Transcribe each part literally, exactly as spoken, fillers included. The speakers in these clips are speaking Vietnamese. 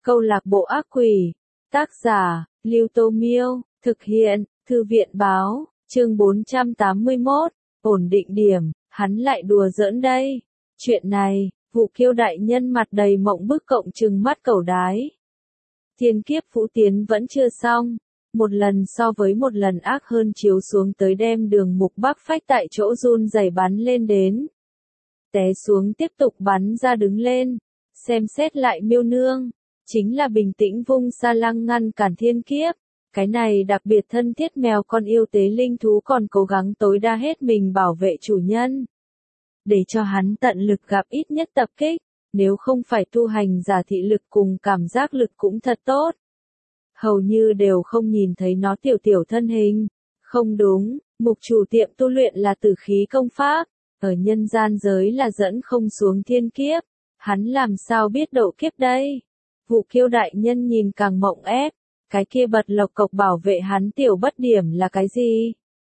Câu lạc bộ ác quỷ. Tác giả, Lưu Tô Miêu. Thực hiện, Thư viện Báo. Chương bốn trăm tám mươi mốt. Ổn định điểm. Hắn lại đùa giỡn đây. Chuyện này, Vụ Kiêu đại nhân mặt đầy mộng bức cộng trừng mắt cẩu đái. Thiên kiếp Vũ Tiến vẫn chưa xong. Một lần so với một lần ác hơn chiếu xuống tới đem Đường Mục Bắc phách tại chỗ run rẩy bắn lên đến. Té xuống tiếp tục bắn ra đứng lên. Xem xét lại Miêu Nương. Chính là bình tĩnh vung sa lăng ngăn cản thiên kiếp. Cái này đặc biệt thân thiết mèo con yêu tế linh thú còn cố gắng tối đa hết mình bảo vệ chủ nhân. Để cho hắn tận lực gặp ít nhất tập kích. Nếu không phải tu hành giả thị lực cùng cảm giác lực cũng thật tốt. Hầu như đều không nhìn thấy nó tiểu tiểu thân hình. Không đúng, mục chủ tiệm tu luyện là tử khí công pháp. Ở nhân gian giới là dẫn không xuống thiên kiếp. Hắn làm sao biết độ kiếp đây? Vụ Kiêu đại nhân nhìn càng mộng ép. Cái kia bật lộc cộc bảo vệ hắn tiểu bất điểm là cái gì?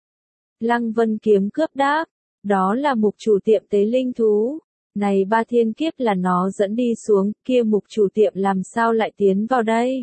Lăng Vân Kiếm cướp đáp. Đó là mục chủ tiệm tế linh thú. Này ba thiên kiếp là nó dẫn đi xuống, kia mục chủ tiệm làm sao lại tiến vào đây?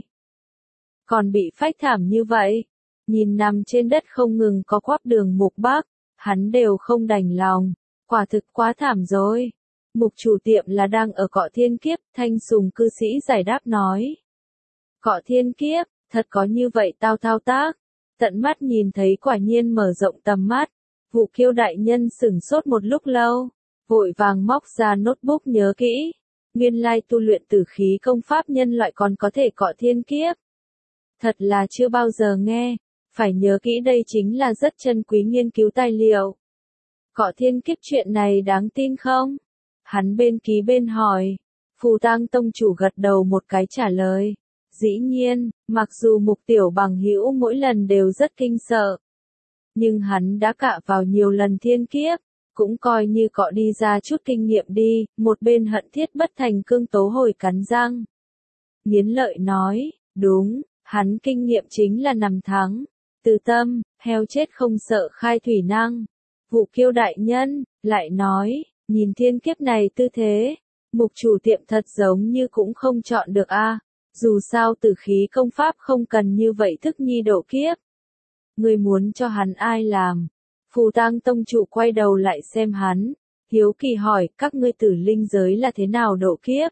Còn bị phách thảm như vậy. Nhìn nằm trên đất không ngừng có quắp Đường Mục Bắc, hắn đều không đành lòng. Quả thực quá thảm rồi. Mục chủ tiệm là đang ở cọ thiên kiếp, Thanh Sùng cư sĩ giải đáp nói. Cọ thiên kiếp, thật có như vậy tao thao tác. Tận mắt nhìn thấy quả nhiên mở rộng tầm mắt. Vụ Kiêu đại nhân sửng sốt một lúc lâu. Vội vàng móc ra notebook nhớ kỹ. Nguyên lai tu luyện tử khí công pháp nhân loại còn có thể cọ thiên kiếp. Thật là chưa bao giờ nghe. Phải nhớ kỹ đây chính là rất chân quý nghiên cứu tài liệu. Cọ thiên kiếp chuyện này đáng tin không? Hắn bên ký bên hỏi. Phù Tang tông chủ gật đầu một cái trả lời. Dĩ nhiên, mặc dù mục tiểu bằng hữu mỗi lần đều rất kinh sợ. Nhưng hắn đã cạ vào nhiều lần thiên kiếp. Cũng coi như cọ đi ra chút kinh nghiệm đi. Một bên hận thiết bất thành cương tố hồi cắn răng. Nghiến lợi nói. Đúng, hắn kinh nghiệm chính là nằm thắng. Từ tâm, heo chết không sợ khai thủy năng. Vụ Kiêu đại nhân, lại nói. Nhìn thiên kiếp này tư thế, mục chủ tiệm thật giống như cũng không chọn được a. À. Dù sao tử khí công pháp không cần như vậy thức nhi độ kiếp. Người muốn cho hắn ai làm? Phù Tang tông chủ quay đầu lại xem hắn, hiếu kỳ hỏi các ngươi tử linh giới là thế nào độ kiếp?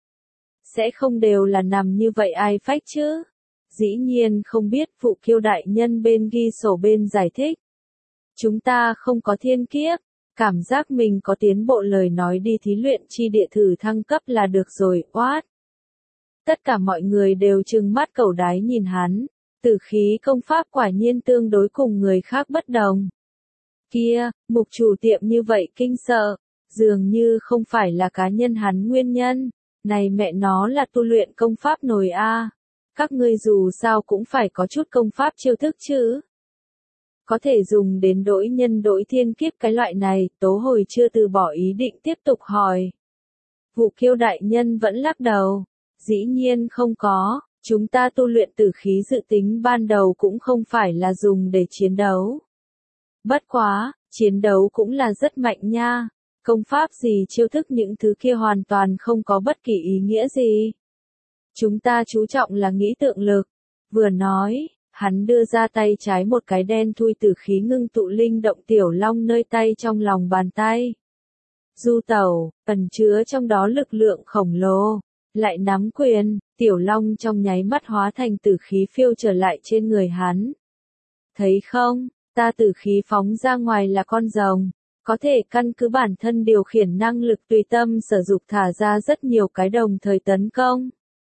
Sẽ không đều là nằm như vậy ai phách chứ? Dĩ nhiên không biết. Vụ Kiêu đại nhân bên ghi sổ bên giải thích. Chúng ta không có thiên kiếp. Cảm giác mình có tiến bộ lời nói đi thí luyện chi địa thử thăng cấp là được rồi, oát. Tất cả mọi người đều trừng mắt cẩu đái nhìn hắn, tử khí công pháp quả nhiên tương đối cùng người khác bất đồng. Kia, mục chủ tiệm như vậy kinh sợ, dường như không phải là cá nhân hắn nguyên nhân, này mẹ nó là tu luyện công pháp nồi a. Các ngươi dù sao cũng phải có chút công pháp chiêu thức chứ. Có thể dùng đến đổi nhân đổi thiên kiếp cái loại này, tố hồi chưa từ bỏ ý định tiếp tục hỏi. Vụ Kiêu đại nhân vẫn lắc đầu. Dĩ nhiên không có, chúng ta tu luyện tử khí dự tính ban đầu cũng không phải là dùng để chiến đấu. Bất quá, chiến đấu cũng là rất mạnh nha. Công pháp gì chiêu thức những thứ kia hoàn toàn không có bất kỳ ý nghĩa gì. Chúng ta chú trọng là nghĩ tượng lực. Vừa nói. Hắn đưa ra tay trái một cái đen thui tử khí ngưng tụ linh động tiểu long nơi tay trong lòng bàn tay. Du tẩu, ẩn chứa trong đó lực lượng khổng lồ. Lại nắm quyền, tiểu long trong nháy mắt hóa thành tử khí phiêu trở lại trên người hắn. Thấy không, ta tử khí phóng ra ngoài là con rồng. Có thể căn cứ bản thân điều khiển năng lực tùy tâm sở dục thả ra rất nhiều cái đồng thời tấn công.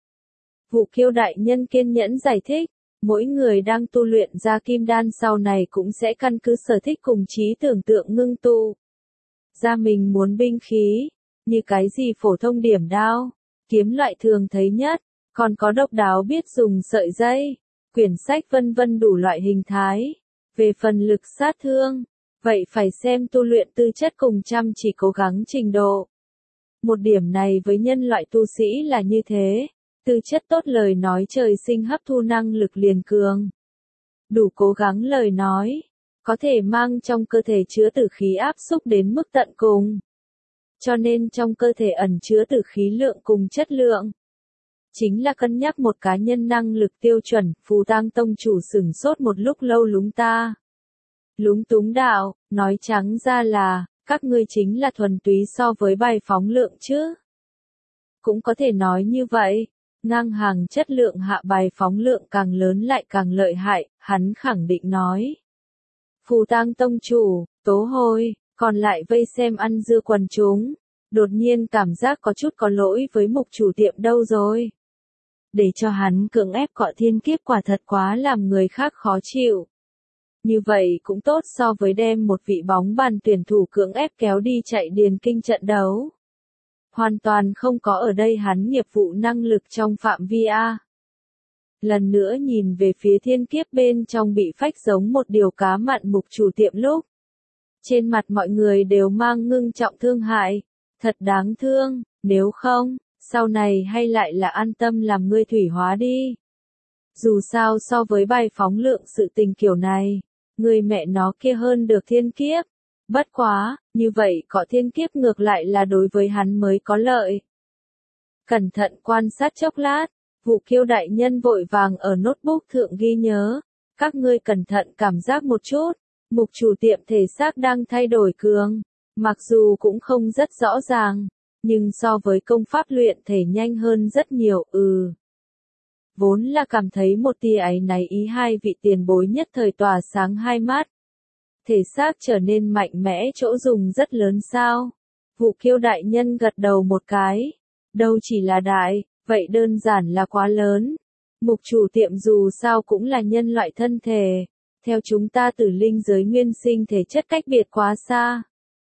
Vụ Kiêu đại nhân kiên nhẫn giải thích. Mỗi người đang tu luyện ra kim đan sau này cũng sẽ căn cứ sở thích cùng trí tưởng tượng ngưng tụ. Ra mình muốn binh khí, như cái gì phổ thông điểm đao, kiếm loại thường thấy nhất, còn có độc đáo biết dùng sợi dây, quyển sách vân vân đủ loại hình thái. Về phần lực sát thương, vậy phải xem tu luyện tư chất cùng chăm chỉ cố gắng trình độ. Một điểm này với nhân loại tu sĩ là như thế. Tư chất tốt lời nói trời sinh hấp thu năng lực liền cường. Đủ cố gắng lời nói, có thể mang trong cơ thể chứa tử khí áp xúc đến mức tận cùng. Cho nên trong cơ thể ẩn chứa tử khí lượng cùng chất lượng. chính là cân nhắc một cá nhân năng lực tiêu chuẩn, Phù Tang tông chủ sửng sốt một lúc lâu lúng ta. Lúng túng đạo, nói trắng ra là, các ngươi chính là thuần túy so với bài phóng lượng chứ. Cũng có thể nói như vậy, ngang hàng chất lượng hạ bài phóng lượng càng lớn lại càng lợi hại, hắn khẳng định nói. Phù Tang tông chủ, Tố Hồi, còn lại vây xem ăn dưa quần chúng, đột nhiên cảm giác có chút có lỗi với mục chủ tiệm đâu rồi. Để cho hắn cưỡng ép cọ thiên kiếp quả thật quá làm người khác khó chịu. Như vậy cũng tốt so với đem một vị bóng bàn tuyển thủ cưỡng ép kéo đi chạy điền kinh trận đấu. Hoàn toàn không có ở đây hắn nghiệp vụ năng lực trong phạm vi A. Lần nữa nhìn về phía thiên kiếp bên trong bị phách giống một điều cá mặn mục chủ tiệm lúc. Trên mặt mọi người đều mang ngưng trọng thương hại. Thật đáng thương, nếu không, sau này hay lại là an tâm làm ngươi thủy hóa đi. Dù sao so với bài phóng lượng sự tình kiểu này, người mẹ nó kia hơn được thiên kiếp. Bất quá, như vậy có thiên kiếp ngược lại là đối với hắn mới có lợi. Cẩn thận quan sát chốc lát, Vụ Kiêu đại nhân vội vàng ở notebook thượng ghi nhớ. Các ngươi cẩn thận cảm giác một chút, mục chủ tiệm thể xác đang thay đổi cường. Mặc dù cũng không rất rõ ràng, nhưng so với công pháp luyện thể nhanh hơn rất nhiều, ừ. Vốn là cảm thấy một tia áy náy ý hai vị tiền bối nhất thời tỏa sáng hai mắt. Thể xác trở nên mạnh mẽ chỗ dùng rất lớn sao. Vụ Kiêu đại nhân gật đầu một cái. Đâu chỉ là đại, vậy đơn giản là quá lớn. Mục chủ tiệm dù sao cũng là nhân loại thân thể. Theo chúng ta tử linh giới nguyên sinh thể chất cách biệt quá xa.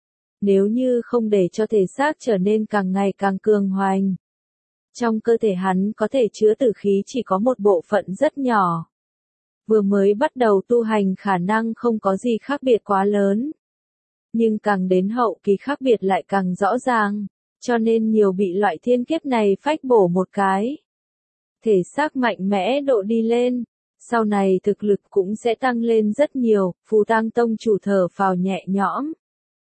Nếu như không để cho thể xác trở nên càng ngày càng cường hoành. Trong cơ thể hắn có thể chứa tử khí chỉ có một bộ phận rất nhỏ. Vừa mới bắt đầu tu hành khả năng không có gì khác biệt quá lớn. Nhưng càng đến hậu kỳ khác biệt lại càng rõ ràng, cho nên nhiều bị loại thiên kiếp này phách bổ một cái. Thể xác mạnh mẽ độ đi lên, sau này thực lực cũng sẽ tăng lên rất nhiều, Phù Tang tông chủ thở phào nhẹ nhõm.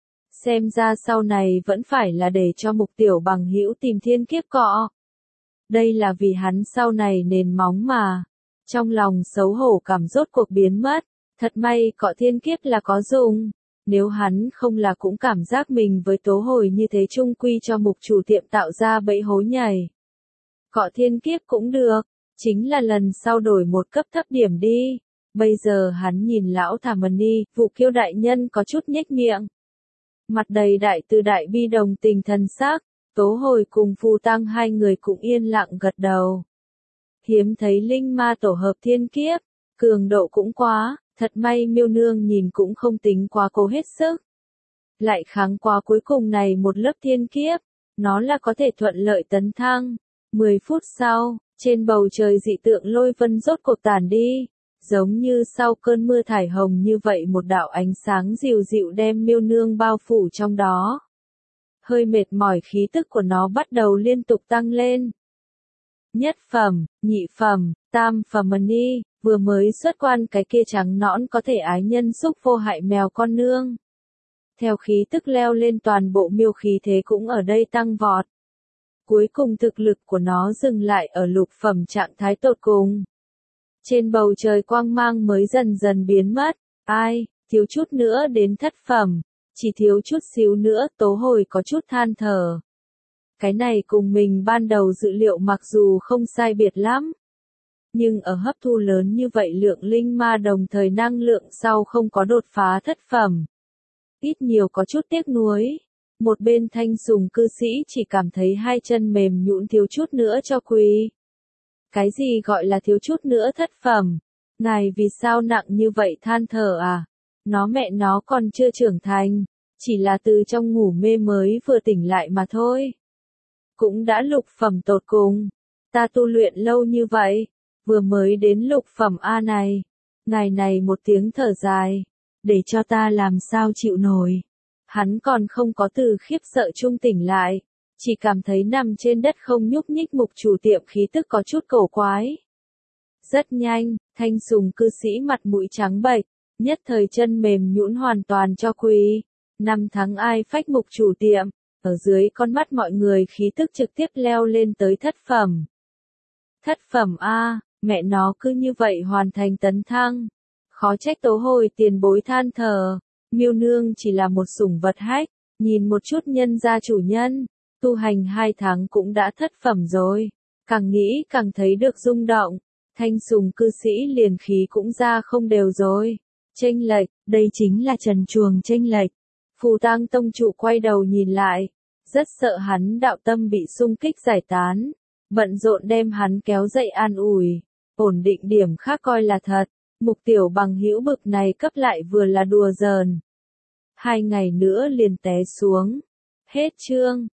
Xem ra sau này vẫn phải là để cho mục tiểu bằng hữu tìm thiên kiếp cọ. Đây là vì hắn sau này nền móng mà. Trong lòng xấu hổ cảm rốt cuộc biến mất. Thật may cọ thiên kiếp là có dùng. Nếu hắn không là cũng cảm giác mình với Tố Hồi như thế chung quy cho mục chủ tiệm tạo ra bẫy hối nhảy. Cọ thiên kiếp cũng được. Chính là lần sau đổi một cấp thấp điểm đi. Bây giờ hắn nhìn lão Thả Mần Ni, Vụ Kiêu đại nhân có chút nhếch miệng. Mặt đầy đại từ đại bi đồng tình thần sắc, Tố Hồi cùng Phù Tang hai người cũng yên lặng gật đầu. Hiếm thấy linh ma tổ hợp thiên kiếp, cường độ cũng quá, thật may Miêu Nương nhìn cũng không tính quá cố hết sức. Lại kháng qua cuối cùng này một lớp thiên kiếp, nó là có thể thuận lợi tấn thăng. mười phút sau, trên bầu trời dị tượng lôi vân rốt cuộc tàn đi. Giống như sau cơn mưa thải hồng như vậy một đạo ánh sáng dịu dịu đem Miêu Nương bao phủ trong đó. Hơi mệt mỏi khí tức của nó bắt đầu liên tục tăng lên. Nhất phẩm, nhị phẩm, tam phẩm Ni, vừa mới xuất quan cái kia trắng nõn có thể ái nhân xúc vô hại mèo con nương. Theo khí tức leo lên toàn bộ miêu khí thế cũng ở đây tăng vọt. Cuối cùng thực lực của nó dừng lại ở lục phẩm trạng thái tột cùng. Trên bầu trời quang mang mới dần dần biến mất, ai, thiếu chút nữa đến thất phẩm, chỉ thiếu chút xíu nữa Tố Hồi có chút than thở. Cái này cùng mình ban đầu dự liệu mặc dù không sai biệt lắm. Nhưng ở hấp thu lớn như vậy lượng linh ma đồng thời năng lượng sau không có đột phá thất phẩm. Ít nhiều có chút tiếc nuối. Một bên Thanh Sùng cư sĩ chỉ cảm thấy hai chân mềm nhũn thiếu chút nữa cho quỳ. Cái gì gọi là thiếu chút nữa thất phẩm? Ngài vì sao nặng như vậy than thở à? Nó mẹ nó còn chưa trưởng thành, chỉ là từ trong ngủ mê mới vừa tỉnh lại mà thôi. Cũng đã lục phẩm tột cùng. Ta tu luyện lâu như vậy, vừa mới đến lục phẩm A này. Ngài này một tiếng thở dài, để cho ta làm sao chịu nổi. Hắn còn không có từ khiếp sợ trung tỉnh lại, chỉ cảm thấy nằm trên đất không nhúc nhích mục chủ tiệm khí tức có chút cổ quái. Rất nhanh, Thanh Sùng cư sĩ mặt mũi trắng bệch, nhất thời chân mềm nhũn hoàn toàn cho quỳ. Năm tháng ai phách mục chủ tiệm, ở dưới con mắt mọi người khí tức trực tiếp leo lên tới thất phẩm. Thất phẩm a, mẹ nó cứ như vậy hoàn thành tấn thăng. Khó trách Tố Hồi tiền bối than thở, Miêu Nương chỉ là một sủng vật hách, nhìn một chút nhân gia chủ nhân, tu hành hai tháng cũng đã thất phẩm rồi. Càng nghĩ càng thấy được rung động, thanh sùng cư sĩ liền khí cũng ra không đều rồi. Chênh lệch, đây chính là trần truồng chênh lệch. Phù Tang tông chủ quay đầu nhìn lại, rất sợ hắn đạo tâm bị xung kích giải tán, bận rộn đem hắn kéo dậy an ủi, ổn định điểm khác coi là thật, Mục Tiểu bằng hữu bực này cấp lại vừa là đùa giỡn. Hai ngày nữa liền té xuống. Hết chương.